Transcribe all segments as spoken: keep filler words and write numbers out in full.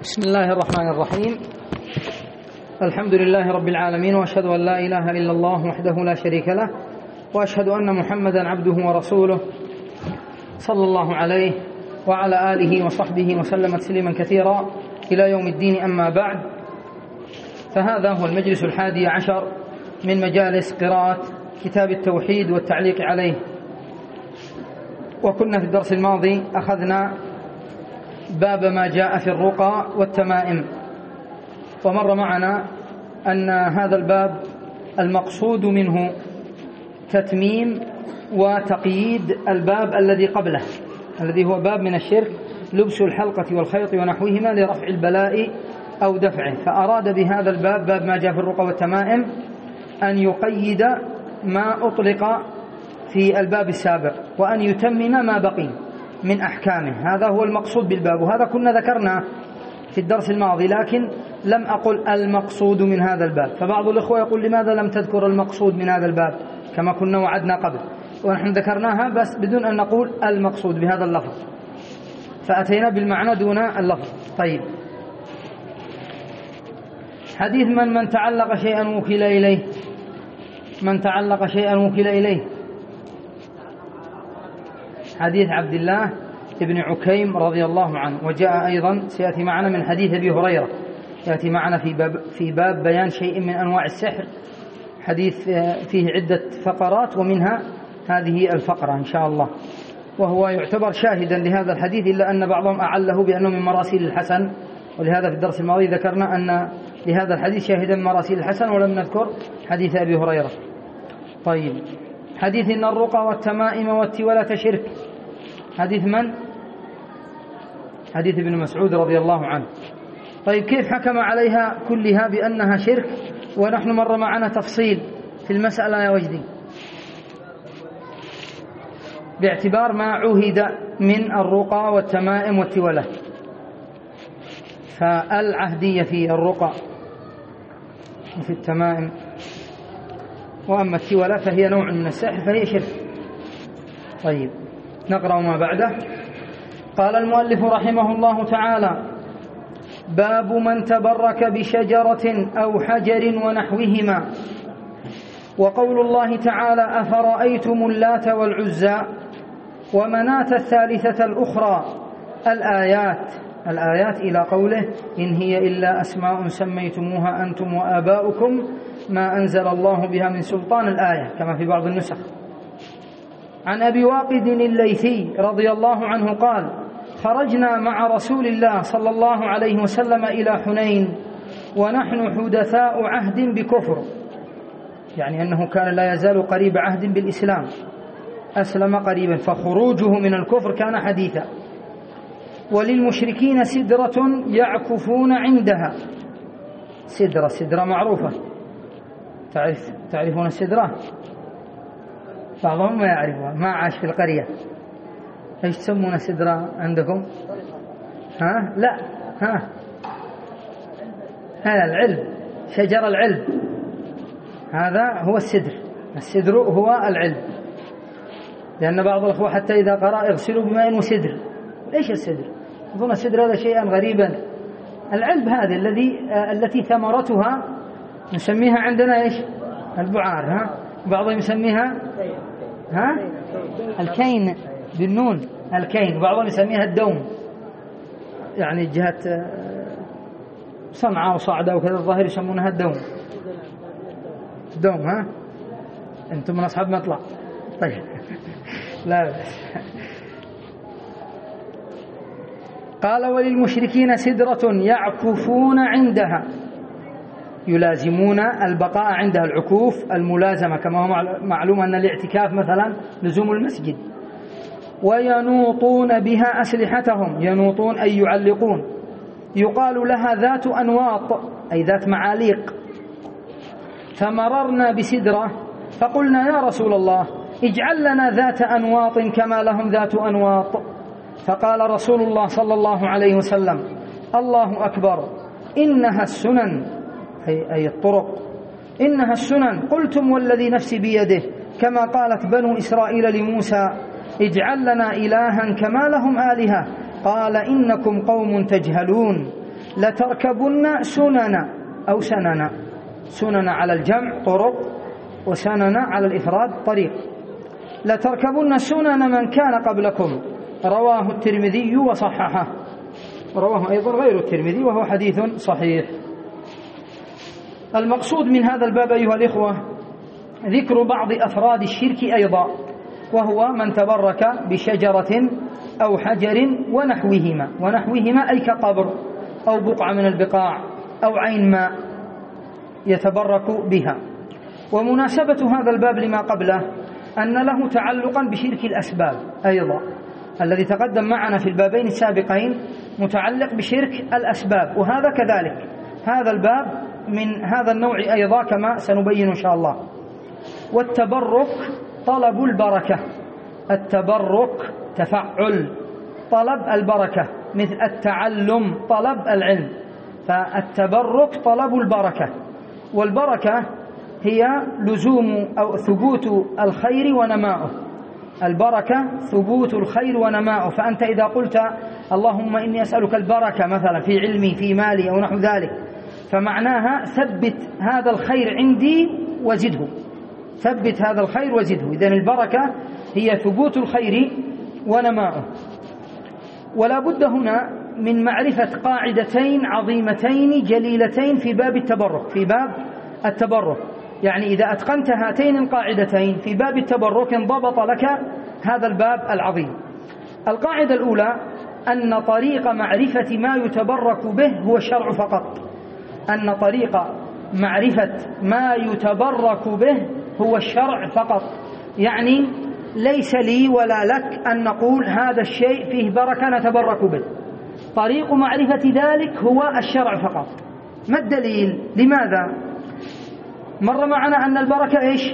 بسم الله الرحمن الرحيم. الحمد لله رب العالمين، وأشهد أن لا إله إلا الله وحده لا شريك له، وأشهد أن محمدا عبده ورسوله صلى الله عليه وعلى آله وصحبه وسلم تسليما كثيرا إلى يوم الدين. أما بعد، فهذا هو المجلس الحادي عشر من مجالس قراءة كتاب التوحيد والتعليق عليه. وكنا في الدرس الماضي أخذنا باب ما جاء في الرقى والتمائم، ومر معنا أن هذا الباب المقصود منه تتميم وتقييد الباب الذي قبله، الذي هو باب من الشرك، لبس الحلقة والخيط ونحوهما لرفع البلاء أو دفعه. فأراد بهذا الباب، باب ما جاء في الرقى والتمائم، أن يقيد ما أطلق في الباب السابق، وأن يتمم ما بقي من أحكامه. هذا هو المقصود بالباب، وهذا كنا ذكرنا في الدرس الماضي، لكن لم أقل المقصود من هذا الباب. فبعض الإخوة يقول لماذا لم تذكر المقصود من هذا الباب كما كنا وعدنا قبل، ونحن ذكرناها بس بدون أن نقول المقصود بهذا اللفظ، فأتينا بالمعنى دون اللفظ. طيب، حديث من من تعلق شيئا وكل إليه، من تعلق شيئا وكل إليه، حديث عبد الله ابن عكيم رضي الله عنه. وجاء أيضا سيأتي معنا من حديث أبي هريرة، يأتي معنا في باب, في باب بيان شيء من أنواع السحر، حديث فيه عدة فقرات ومنها هذه الفقرة إن شاء الله، وهو يعتبر شاهدا لهذا الحديث، إلا أن بعضهم أعله بأنه من مراسيل الحسن، ولهذا في الدرس الماضي ذكرنا أن لهذا الحديث شاهدا من مراسيل الحسن، ولم نذكر حديث أبي هريرة. طيب، حديث إن الرقى والتمائم والتولة شرك، حديث من؟ حديث ابن مسعود رضي الله عنه. طيب، كيف حكم عليها كلها بأنها شرك ونحن مر معنا تفصيل في المسألة يا وجدي؟ باعتبار ما عهد من الرقى والتمائم والتولة، فالعهدية في الرقى وفي التمائم، وأما التولة فهي نوع من السحر فهي شرك. طيب، نقرأ ما بعده. قال المؤلف رحمه الله تعالى: باب من تبرك بشجرة أو حجر ونحوهما. وقول الله تعالى: أفرأيتم اللات والعزى ومناة الثالثة الأخرى. الآيات الآيات إلى قوله: إن هي إلا أسماء سميتموها أنتم وآباؤكم ما أنزل الله بها من سلطان. الآية كما في بعض النسخ. عن أبي واقد الليثي رضي الله عنه قال: خرجنا مع رسول الله صلى الله عليه وسلم إلى حنين ونحن حدثاء عهد بكفر، يعني أنه كان لا يزال قريب عهد بالإسلام، أسلم قريبا، فخروجه من الكفر كان حديثا. وللمشركين سدرة يعكفون عندها. سدرة سدرة معروفة، تعرف تعرفون السدرة؟ بعضهم ما يعرفها، ما عاش في القرية. ايش تسمون السدرة عندكم؟ ها؟ لا، ها هذا العلب، شجر العلب، هذا هو السدر. السدر هو العلب، لأن بعض الأخوة حتى إذا قرأ يغسلوا بماء وسدر. ليش السدر؟ يظن السدر هذا شيئا غريبا. العلب هذه الذي التي ثمرتها نسميها عندنا ايش؟ البعار. ها؟ بعضهم يسميها ها الكين بالنون، الكين، وبعضهم يسميها الدوم، يعني جهة صنعاء وصعدة وكذا الظاهر يسمونها الدوم. دوم. ها انتم من اصحاب مطلع. طيب لا بس. قال: وللمشركين سدرة يعكفون عندها، يلازمون البقاء عندها، العكوف الملازمة، كما هو معلوم أن الاعتكاف مثلا لزوم المسجد. وينوطون بها أسلحتهم، ينوطون أي يعلقون. يقال لها ذات أنواط، أي ذات معاليق. فمررنا بسدرة فقلنا: يا رسول الله، اجعل لنا ذات أنواط كما لهم ذات أنواط. فقال رسول الله صلى الله عليه وسلم: الله أكبر، إنها السنن، أي, أي الطرق، إنها السنن. قلتم والذي نفسي بيده، كما قالت بنو إسرائيل لموسى: اجعل لنا إلها كما لهم آلهة. قال: إنكم قوم تجهلون. لتركبن سنن أو سنن، سنن على الجمع طرق، وسنن على الإفراد طريق. لتركبن سنن من كان قبلكم، رواه الترمذي وصححه، رواه أيضا غير الترمذي وهو حديث صحيح. المقصود من هذا الباب أيها الإخوة ذكر بعض أفراد الشرك أيضا، وهو من تبرك بشجرة أو حجر ونحوهما، ونحوهما أي كقبر أو بقعة من البقاع أو عين ماء يتبرك بها. ومناسبة هذا الباب لما قبله أن له تعلقا بشرك الأسباب أيضا، الذي تقدم معنا في البابين السابقين متعلق بشرك الأسباب، وهذا كذلك. هذا الباب من هذا النوع أيضا كما سنبين إن شاء الله. والتبرك طلب البركة، التبرك تفعل طلب البركة، مثل التعلم طلب العلم، فالتبرك طلب البركة. والبركة هي لزوم أو ثبوت الخير ونماؤه، البركة ثبوت الخير ونماؤه. فأنت إذا قلت اللهم إني أسألك البركة مثلا في علمي في مالي أو نحو ذلك، فمعناها ثبت هذا الخير عندي وزده، ثبت هذا الخير وزده. إذن البركة هي ثبوت الخير ونماؤه. ولا بد هنا من معرفة قاعدتين عظيمتين جليلتين في باب التبرك، في باب التبرك. يعني إذا أتقنت هاتين القاعدتين في باب التبرك انضبط لك هذا الباب العظيم. القاعدة الأولى أن طريق معرفة ما يتبرك به هو الشرع فقط، أن طريق معرفة ما يتبرك به هو الشرع فقط. يعني ليس لي ولا لك أن نقول هذا الشيء فيه بركة نتبرك به، طريق معرفة ذلك هو الشرع فقط. ما الدليل؟ لماذا؟ مر معنا أن البركة إيش؟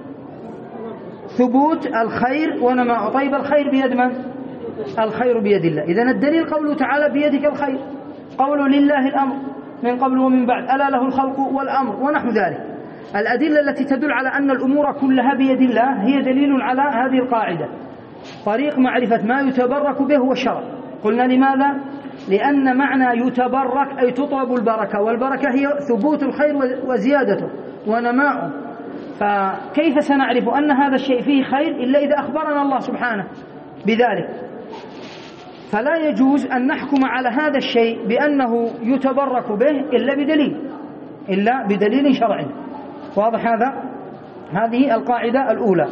ثبوت الخير ونماء. طيب الخير بيد من؟ الخير بيد الله. إذن الدليل قوله تعالى بيدك الخير، قوله لله الأمر من قبل ومن بعد، ألا له الخلق والأمر ونحو ذلك. الأدلة التي تدل على أن الأمور كلها بيد الله هي دليل على هذه القاعدة. طريق معرفة ما يتبرك به هو الشرع. قلنا لماذا؟ لأن معنى يتبرك أي تطلب البركة، والبركة هي ثبوت الخير وزيادته ونماؤه. فكيف سنعرف أن هذا الشيء فيه خير إلا إذا أخبرنا الله سبحانه بذلك؟ فلا يجوز أن نحكم على هذا الشيء بأنه يتبرك به إلا بدليل، إلا بدليل شرعي. واضح هذا؟ هذه القاعدة الأولى.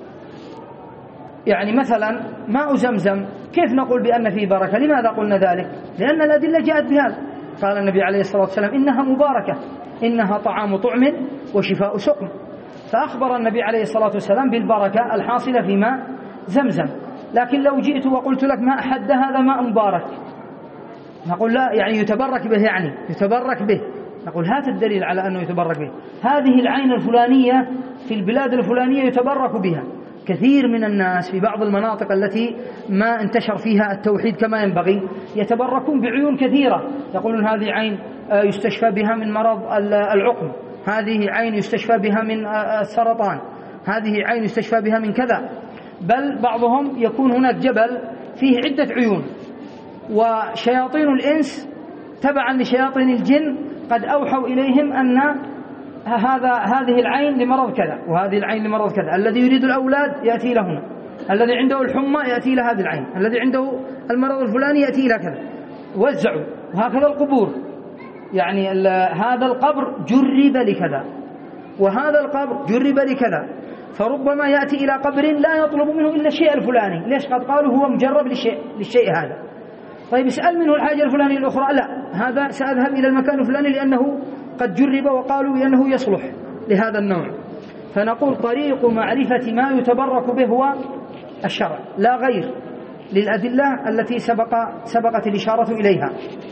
يعني مثلا ماء زمزم كيف نقول بأن فيه بركة؟ لماذا قلنا ذلك؟ لأن الأدلة جاءت بهذا. قال النبي عليه الصلاة والسلام إنها مباركة، إنها طعام طعم وشفاء سقم. فأخبر النبي عليه الصلاة والسلام بالبركة الحاصلة في ماء زمزم. لكن لو جئت وقلت لك ما أحد هذا ماء مبارك، نقول لا، يعني يتبرك به، يعني يتبرك به. نقول هات الدليل على أنه يتبرك به. هذه العين الفلانية في البلاد الفلانية يتبرك بها. كثير من الناس في بعض المناطق التي ما انتشر فيها التوحيد كما ينبغي يتبركون بعيون كثيرة، يقولون هذه عين يستشفى بها من مرض العقم، هذه عين يستشفى بها من السرطان، هذه عين يستشفى بها من كذا. بل بعضهم يكون هناك جبل فيه عدة عيون، وشياطين الإنس تبعا لشياطين الجن قد أوحوا إليهم أن هذا هذه العين لمرض كذا، وهذه العين لمرض كذا. الذي يريد الأولاد يأتي له هنا، الذي عنده الحمى يأتي إلى هذه العين، الذي عنده المرض الفلاني يأتي إلى كذا. وزعوا. وهكذا القبور، يعني هذا القبر جرب لكذا، وهذا القبر جرب لكذا. فربما يأتي إلى قبر لا يطلب منه إلا الشيء الفلاني. ليش؟ قد قالوا هو مجرب للشيء, للشيء هذا. طيب اسأل منه الحاجة الفلانية الأخرى، لا، هذا سأذهب إلى المكان الفلاني لأنه قد جرب وقالوا أنه يصلح لهذا النوع. فنقول طريق معرفة ما يتبرك به هو الشرع لا غير، للأدلة التي سبق سبقت الإشارة إليها.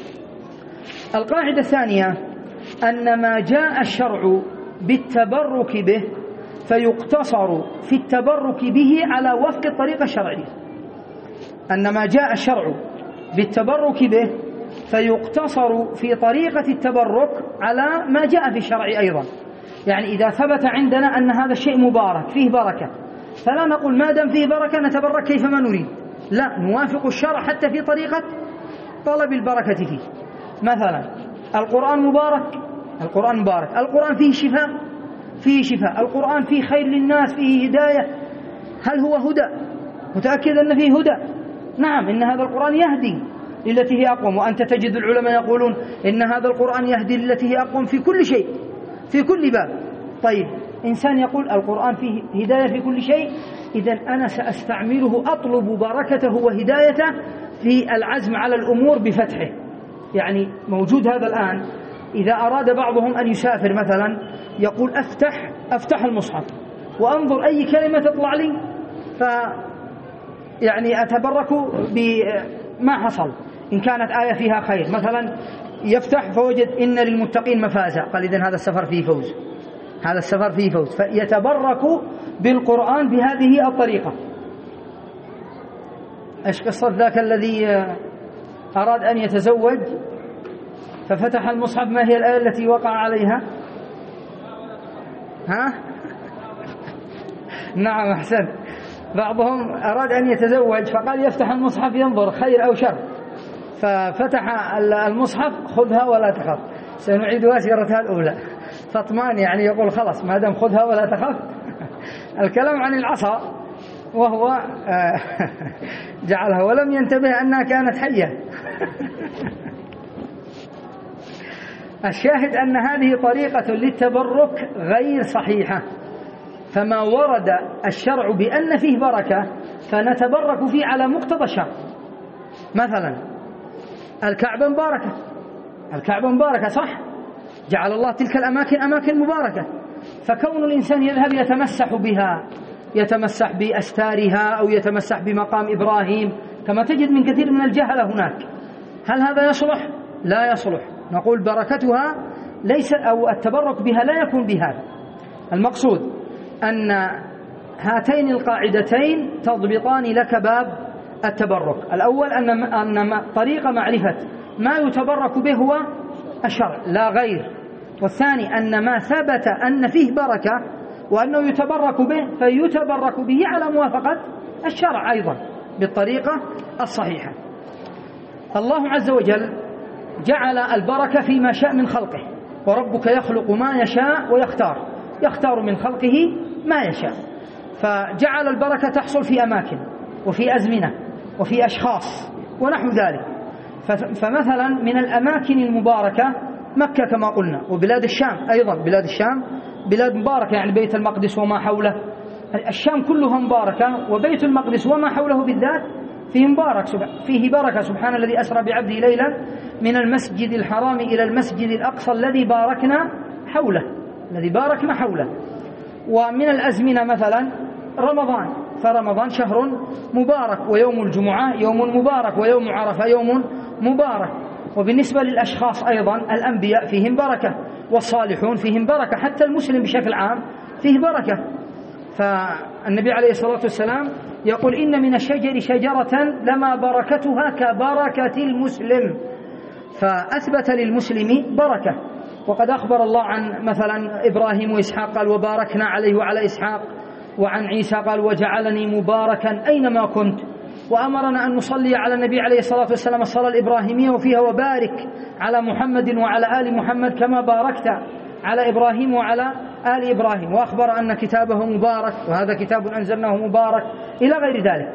القاعدة الثانية أن ما جاء الشرع بالتبرك به فيقتصر في التبرك به على وفق الطريقة الشرعية. أن ما جاء الشرع بالتبرك به فيقتصر في طريقة التبرك على ما جاء في الشرع أيضا. يعني إذا ثبت عندنا أن هذا الشيء مبارك فيه بركة، فلا نقول ما دام فيه بركة نتبرك كيفما نريد، لا، نوافق الشرع حتى في طريقة طلب البركة فيه. مثلا القرآن مبارك، القرآن مبارك، القرآن فيه شفاء، فيه شفاء، القرآن فيه خير للناس، فيه هداية. هل هو هدى؟ متأكد أن فيه هدى؟ نعم، إن هذا القرآن يهدي للتي هي أقوم. وأنت تجد العلماء يقولون إن هذا القرآن يهدي للتي هي أقوم في كل شيء، في كل باب. طيب إنسان يقول القرآن فيه هداية في كل شيء، إذن أنا سأستعمله، أطلب بركته وهدايته في العزم على الأمور بفتحه. يعني موجود هذا الآن، إذا أراد بعضهم أن يسافر مثلا يقول أفتح أفتح المصحف وأنظر أي كلمة تطلع لي، ف يعني أتبرك بما حصل. إن كانت آية فيها خير مثلا يفتح فوجد إن للمتقين مفازا، قال إذن هذا السفر فيه فوز، هذا السفر فيه فوز، فيتبرك بالقرآن بهذه الطريقة. إيش قصة ذاك الذي أراد أن يتزوج ففتح المصحف، ما هي الآية التي وقع عليها؟ ها؟ نعم أحسن. بعضهم أراد أن يتزوج فقال يفتح المصحف ينظر خير أو شر، ففتح المصحف خذها ولا تخف، سنعيدها سيرتها الأولى. فطمان يعني يقول خلاص ما دام خذها ولا تخف. الكلام عن العصا، وهو جعلها ولم ينتبه أنها كانت حية. الشاهد أن هذه طريقة للتبرك غير صحيحة، فما ورد الشرع بأن فيه بركة فنتبرك فيه على مقتضى الشرع. مثلا الكعبة مباركة، الكعبة مباركة صح، جعل الله تلك الأماكن أماكن مباركة، فكون الإنسان يذهب يتمسح بها، يتمسح بأستارها أو يتمسح بمقام إبراهيم كما تجد من كثير من الجهلة هناك، هل هذا يصلح؟ لا يصلح. نقول بركتها ليس، أو التبرك بها لا يكون بهذا. المقصود أن هاتين القاعدتين تضبطان لك باب التبرك. الأول أن أن طريق معرفة ما يتبرك به هو الشرع لا غير، والثاني أن ما ثبت أن فيه بركة وأنه يتبرك به فيتبرك به على موافقة الشرع أيضا بالطريقة الصحيحة. الله عز وجل جعل البركة فيما شاء من خلقه، وربك يخلق ما يشاء ويختار، يختار من خلقه ما يشاء، فجعل البركة تحصل في أماكن وفي أزمنة وفي أشخاص ونحو ذلك. فمثلا من الأماكن المباركة مكة كما قلنا، وبلاد الشام أيضا، بلاد الشام بلاد مباركة، يعني بيت المقدس وما حوله، الشام كلها مباركة، وبيت المقدس وما حوله بالذات فيه مبارك، فيه بركة. سبحان الذي أسرى بعبده ليلا من المسجد الحرام إلى المسجد الأقصى الذي باركنا حوله، الذي باركنا حوله. ومن الأزمنة مثلا رمضان، فرمضان شهر مبارك، ويوم الجمعة يوم مبارك، ويوم عرفة يوم مبارك. وبالنسبة للأشخاص أيضا الأنبياء فيهم بركة، والصالحون فيهم بركة، حتى المسلم بشكل عام فيه بركة. فالنبي عليه الصلاة والسلام يقول إن من الشجر شجرة لما بركتها كبركة المسلم، فأثبت للمسلم بركة. وقد أخبر الله عن مثلا إبراهيم وإسحاق قال وباركنا عليه وعلى إسحاق، وعن عيسى قال وجعلني مباركا أينما كنت، وأمرنا أن نصلي على النبي عليه الصلاة والسلام الصلاة الإبراهيمية وفيها وبارك على محمد وعلى آل محمد كما باركت على إبراهيم وعلى آل إبراهيم، وأخبر أن كتابه مبارك وهذا كتاب أنزلناه مبارك إلى غير ذلك.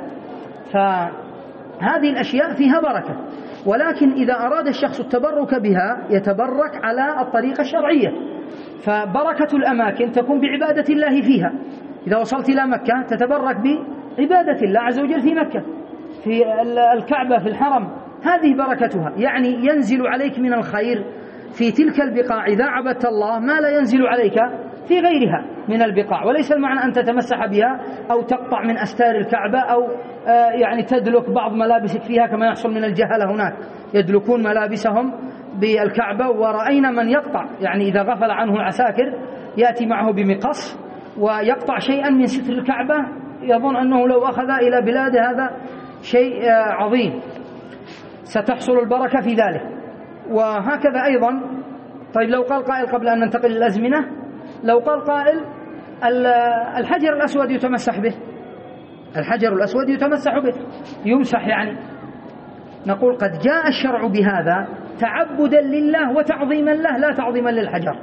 فهذه الأشياء فيها بركة، ولكن إذا أراد الشخص التبرك بها يتبرك على الطريقة الشرعية. فبركة الأماكن تكون بعبادة الله فيها، إذا وصلت إلى مكة تتبرك بعبادة الله عز وجل في مكة، في الكعبة، في الحرم، هذه بركتها، يعني ينزل عليك من الخير في تلك البقاع إذا عبدت الله ما لا ينزل عليك في غيرها من البقاع. وليس المعنى أن تتمسح بها أو تقطع من أستار الكعبة أو يعني تدلك بعض ملابسك فيها كما يحصل من الجهلة هناك، يدلكون ملابسهم بالكعبة، ورأينا من يقطع، يعني إذا غفل عنه العساكر يأتي معه بمقص ويقطع شيئا من ستر الكعبة، يظن أنه لو أخذ إلى بلاده هذا شيء عظيم، ستحصل البركة في ذلك. وهكذا أيضا. طيب لو قال قائل قبل أن ننتقل للأزمنة، لو قال قائل الحجر الأسود يتمسح به، الحجر الأسود يتمسح به، يمسح يعني، نقول قد جاء الشرع بهذا تعبدا لله وتعظيما له لا تعظيما للحجر.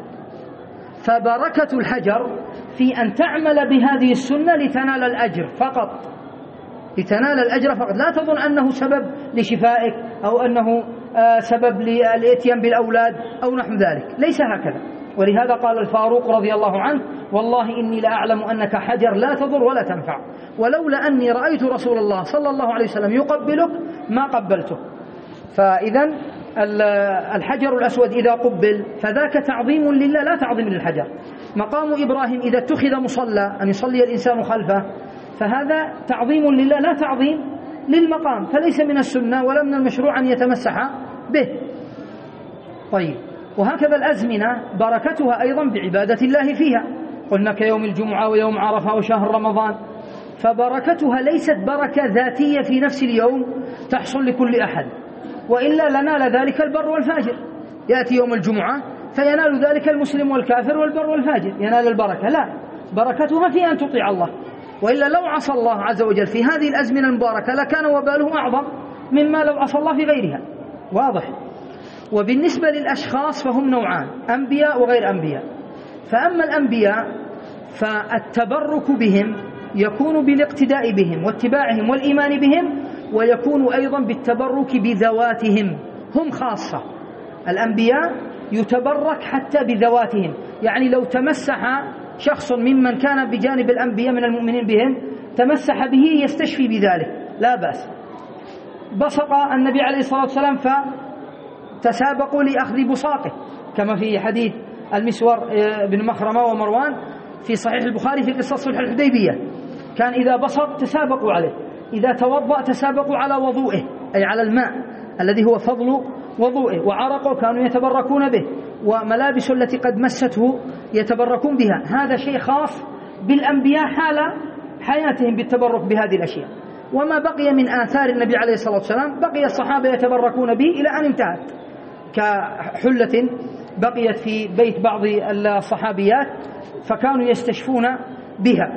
فبركة الحجر في أن تعمل بهذه السنة لتنال الأجر فقط، لتنال الأجر فقط، لا تظن أنه سبب لشفائك أو أنه سبب للإتيان بالأولاد أو نحو ذلك، ليس هكذا. ولهذا قال الفاروق رضي الله عنه: والله إني لأعلم أنك حجر لا تضر ولا تنفع، ولولا أني رأيت رسول الله صلى الله عليه وسلم يقبلك ما قبلته. فإذا الحجر الأسود إذا قبل فذاك تعظيم لله لا تعظيم للحجر. مقام إبراهيم إذا اتخذ مصلى أن يصلي الإنسان خلفه فهذا تعظيم لله لا تعظيم للمقام، فليس من السنة ولا من المشروع أن يتمسح به. طيب، وهكذا الأزمنة بركتها أيضا بعبادة الله فيها، قلنا كيوم الجمعة ويوم عرفة وشهر رمضان، فبركتها ليست بركة ذاتية في نفس اليوم تحصل لكل أحد، وإلا لنال ذلك البر والفاجر. يأتي يوم الجمعة فينال ذلك المسلم والكافر والبر والفاجر، ينال البركة. لا، بركتها في أن تطيع الله، وإلا لو عصى الله عز وجل في هذه الأزمنة المباركة لكان وباله أعظم مما لو عصى الله في غيرها. واضح؟ وبالنسبة للأشخاص فهم نوعان: أنبياء وغير أنبياء. فأما الأنبياء فالتبرك بهم يكون بالاقتداء بهم واتباعهم والإيمان بهم، ويكون أيضا بالتبرك بذواتهم هم خاصة. الأنبياء يتبرك حتى بذواتهم، يعني لو تمسح شخص ممن كان بجانب الأنبياء من المؤمنين بهم تمسح به يستشفي بذلك لا بأس. بصق النبي عليه الصلاة والسلام فتسابقوا لأخذ بصاقه، كما في حديث المسور بن مخرمة ومروان في صحيح البخاري في قصة صلح الحديبية، كان إذا بصق تسابقوا عليه، إذا توضأ تسابقوا على وضوئه أي على الماء الذي هو فضل وضوئه، وعرقه كانوا يتبركون به، وملابس التي قد مسته يتبركون بها. هذا شيء خاص بالأنبياء حال حياتهم بالتبرك بهذه الأشياء. وما بقي من آثار النبي عليه الصلاة والسلام بقي الصحابة يتبركون به إلى أن انتهت، كحلة بقيت في بيت بعض الصحابيات فكانوا يستشفون بها.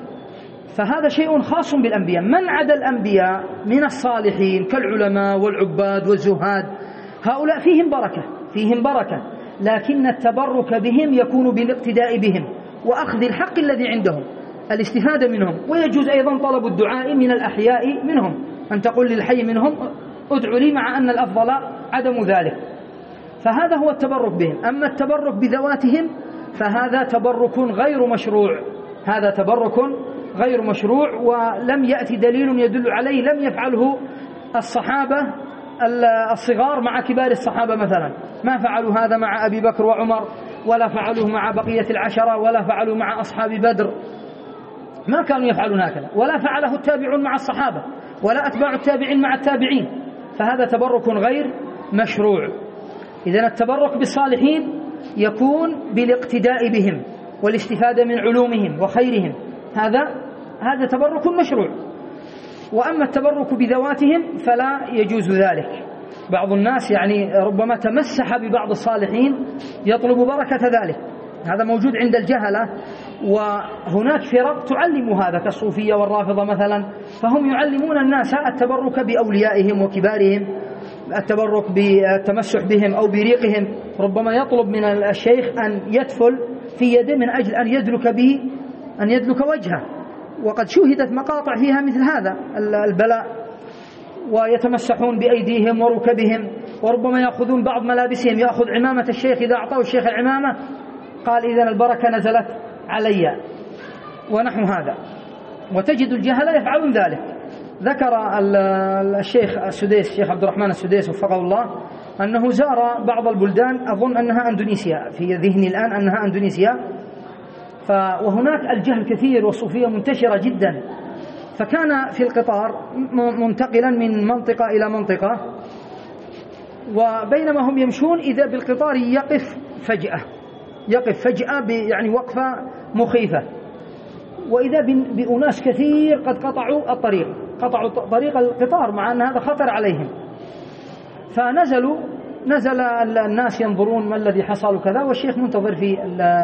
فهذا شيء خاص بالأنبياء. من عدا الأنبياء من الصالحين كالعلماء والعباد والزهاد هؤلاء فيهم بركة فيهم بركة لكن التبرك بهم يكون بالاقتداء بهم وأخذ الحق الذي عندهم، الاستفادة منهم. ويجوز أيضا طلب الدعاء من الأحياء منهم، أن تقول للحي منهم ادعوا لي، مع أن الأفضل عدم ذلك. فهذا هو التبرك بهم. أما التبرك بذواتهم فهذا تبرك غير مشروع، هذا تبرك غير مشروع، ولم يأتي دليل يدل عليه. لم يفعله الصحابة الصغار مع كبار الصحابة مثلا، ما فعلوا هذا مع أبي بكر وعمر، ولا فعلوه مع بقية العشرة، ولا فعلوا مع أصحاب بدر، ما كانوا يفعلون هكذا. ولا فعله التابعون مع الصحابة، ولا أتباع التابعين مع التابعين. فهذا تبرك غير مشروع. إذن التبرك بالصالحين يكون بالاقتداء بهم والاستفادة من علومهم وخيرهم، هذا هذا تبرك مشروع. وأما التبرك بذواتهم فلا يجوز ذلك. بعض الناس يعني ربما تمسح ببعض الصالحين يطلب بركة ذلك، هذا موجود عند الجهلة. وهناك فرق تعلم هذا كالصوفية والرافضة مثلا، فهم يعلمون الناس التبرك بأوليائهم وكبارهم، التبرك بالتمسح بهم أو بريقهم. ربما يطلب من الشيخ أن يدفل في يده من أجل أن يدلك به أن يدلك وجهه، وقد شهدت مقاطع فيها مثل هذا البلاء. ويتمسحون بأيديهم وركبهم، وربما يأخذون بعض ملابسهم، يأخذ عمامة الشيخ إذا أعطاه الشيخ العمامة قال إذن البركة نزلت علي ونحو هذا. وتجد الجهلة يفعلون ذلك. ذكر الشيخ السديس الشيخ عبد الرحمن السديس وفقه الله أنه زار بعض البلدان، أظن أنها أندونيسيا، في ذهني الآن أنها أندونيسيا، وهناك الجهل كثير والصوفية منتشرة جدا. فكان في القطار منتقلا من منطقة إلى منطقة، وبينما هم يمشون إذا بالقطار يقف فجأة يقف فجأة يعني وقفة مخيفة، وإذا بأناس كثير قد قطعوا الطريق قطعوا طريق القطار، مع أن هذا خطر عليهم. فنزلوا نزل الناس ينظرون ما الذي حصل وكذا، والشيخ منتظر في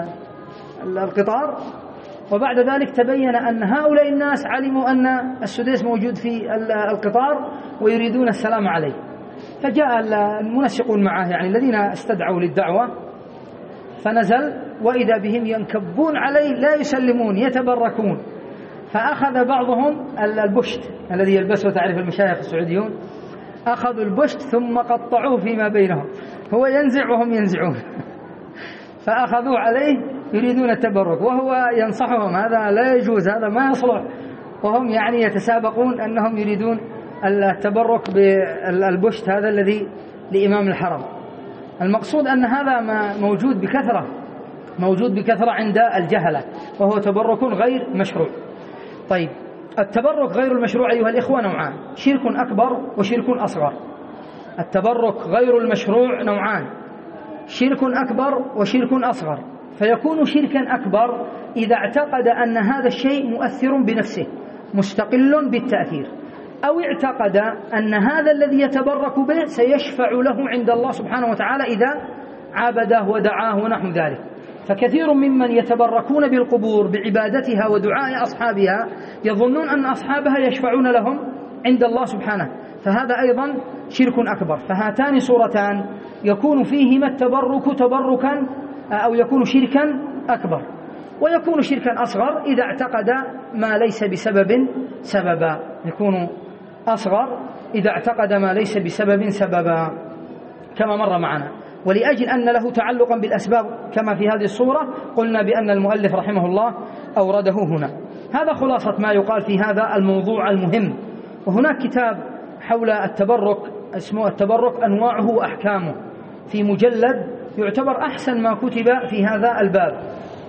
القطار. وبعد ذلك تبين أن هؤلاء الناس علموا أن السديس موجود في القطار ويريدون السلام عليه، فجاء المنسقون معه يعني الذين استدعوا للدعوة، فنزل وإذا بهم ينكبون عليه لا يسلمون يتبركون. فأخذ بعضهم البشت الذي يلبسه، تعرف المشايخ السعوديون، أخذوا البشت ثم قطعوه فيما بينهم، هو ينزع وهم ينزعون فأخذوه عليه يريدون التبرك، وهو ينصحهم هذا لا يجوز، هذا ما يصلح، وهم يعني يتسابقون أنهم يريدون التبرك بالبشت هذا الذي لإمام الحرم. المقصود أن هذا ما موجود بكثرة موجود بكثرة عند الجهلة، وهو تبرك غير مشروع. طيب، التبرك غير المشروع أيها الإخوة نوعان: شرك أكبر وشرك أصغر. التبرك غير المشروع نوعان: شرك أكبر وشرك أصغر. فيكون شركا أكبر إذا اعتقد أن هذا الشيء مؤثر بنفسه مستقل بالتأثير، أو اعتقد أن هذا الذي يتبرك به سيشفع له عند الله سبحانه وتعالى إذا عابده ودعاه ونحو ذلك. فكثير ممن يتبركون بالقبور بعبادتها ودعاء أصحابها يظنون أن أصحابها يشفعون لهم عند الله سبحانه، فهذا أيضا شرك أكبر. فهاتان صورتان يكون فيهما التبرك تبركا أو يكون شركا أكبر، ويكون شركا أصغر إذا اعتقد ما ليس بسبب سببا. يكون أصغر إذا اعتقد ما ليس بسبب سببا كما مر معنا. ولأجل أن له تعلقا بالأسباب كما في هذه الصورة قلنا بأن المؤلف رحمه الله أورده هنا. هذا خلاصة ما يقال في هذا الموضوع المهم. وهناك كتاب حول التبرك اسمه التبرك أنواعه وأحكامه، في مجلد يعتبر أحسن ما كتب في هذا الباب،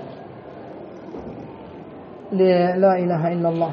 لا إله إلا الله،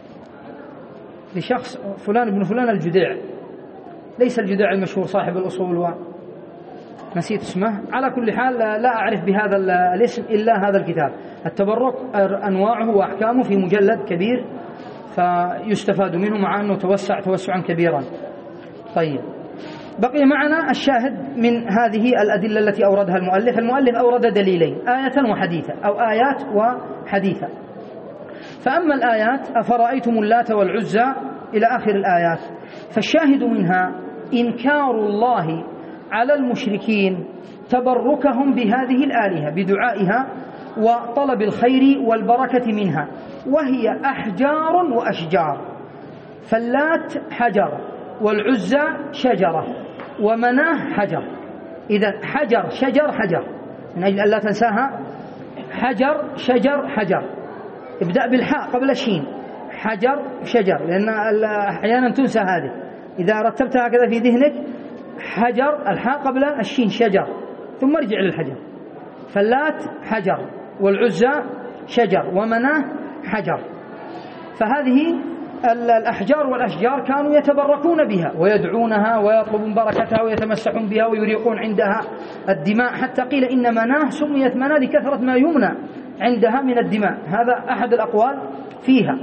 لشخص فلان ابن فلان الجديع، ليس الجديع المشهور صاحب الأصول ونسيت اسمه. على كل حال لا أعرف بهذا الاسم إلا هذا الكتاب، التبرك أنواعه وأحكامه، في مجلد كبير فيستفاد منه مع أنه توسع توسعا كبيرا. طيب، بقي معنا الشاهد من هذه الأدلة التي أوردها المؤلف. المؤلف أورد دليلين: آية وحديثة، أو آيات وحديثة. فأما الآيات: أفرأيتم اللات والعزى إلى آخر الآيات، فالشاهد منها إنكار الله على المشركين تبركهم بهذه الآلهة بدعائها وطلب الخير والبركة منها، وهي أحجار وأشجار. فاللات حجر، والعزى شجرة، ومناه حجر. إذا حجر شجر حجر، من أجل أن لا تنساها، حجر شجر حجر، ابدأ بالحاء قبل الشين، حجر شجر، لأن أحيانا تنسى هذه، إذا رتبتها كذا في ذهنك، حجر الحاء قبل الشين شجر، ثم ارجع للحجر. فاللات حجر، والعزى شجر، ومناه حجر. فهذه الأحجار والأشجار كانوا يتبركون بها ويدعونها ويطلبون بركتها ويتمسحون بها ويريقون عندها الدماء، حتى قيل إن مناه سميت مناه لكثرة ما يمنى عندها من الدماء. هذا أحد الأقوال فيها.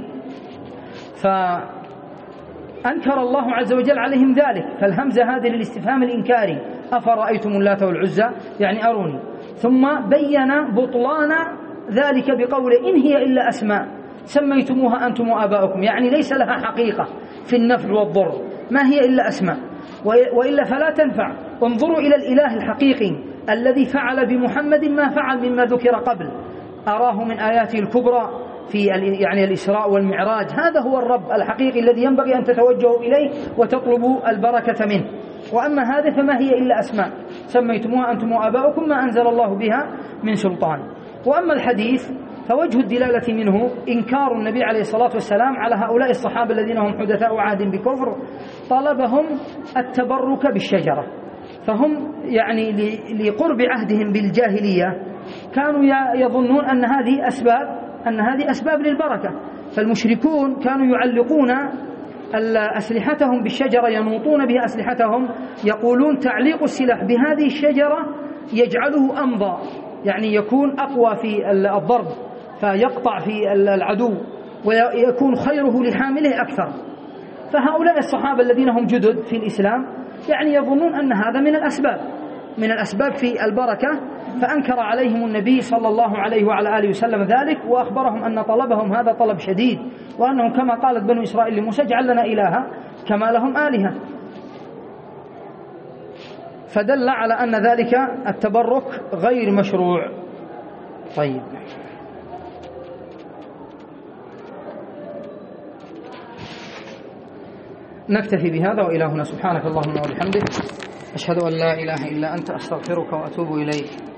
فأنكر الله عز وجل عليهم ذلك، فالهمزة هذه للاستفهام الإنكاري: أفرأيتم اللات والعزى، يعني أروني. ثم بين بطلان ذلك بقوله: إن هي إلا أسماء سميتموها أنتم وآباؤكم، يعني ليس لها حقيقة في النفع والضر، ما هي إلا أسماء، وإلا فلا تنفع. انظروا إلى الإله الحقيقي الذي فعل بمحمد ما فعل مما ذكر قبل، أراه من آياته الكبرى في يعني الإسراء والمعراج. هذا هو الرب الحقيقي الذي ينبغي أن تتوجهوا إليه وتطلبوا البركة منه. وأما هذا فما هي إلا أسماء سميتموها أنتم وآباؤكم ما أنزل الله بها من سلطان. وأما الحديث فوجه الدلالة منه إنكار النبي عليه الصلاة والسلام على هؤلاء الصحابة الذين هم حدثاء عهد بكفر، طلبهم التبرك بالشجرة. فهم يعني لقرب عهدهم بالجاهلية كانوا يظنون أن هذه أسباب أن هذه أسباب للبركة. فالمشركون كانوا يعلقون أسلحتهم بالشجرة، ينوطون بها أسلحتهم، يقولون تعليق السلاح بهذه الشجرة يجعله أمضى، يعني يكون أقوى في الضرب فيقطع في العدو ويكون خيره لحامله أكثر. فهؤلاء الصحابة الذين هم جدد في الإسلام يعني يظنون أن هذا من الأسباب من الأسباب في البركة، فأنكر عليهم النبي صلى الله عليه وعلى آله وسلم ذلك، وأخبرهم أن طلبهم هذا طلب شديد، وأنهم كما قالت بنو إسرائيل لموسى: اجعل لنا إلها كما لهم آلهة. فدل على أن ذلك التبرك غير مشروع. طيب، نكتفي بهذا، وإلى هنا. سبحانك اللهم وبحمدك، أشهد أن لا إله إلا أنت، أستغفرك وأتوب إليك.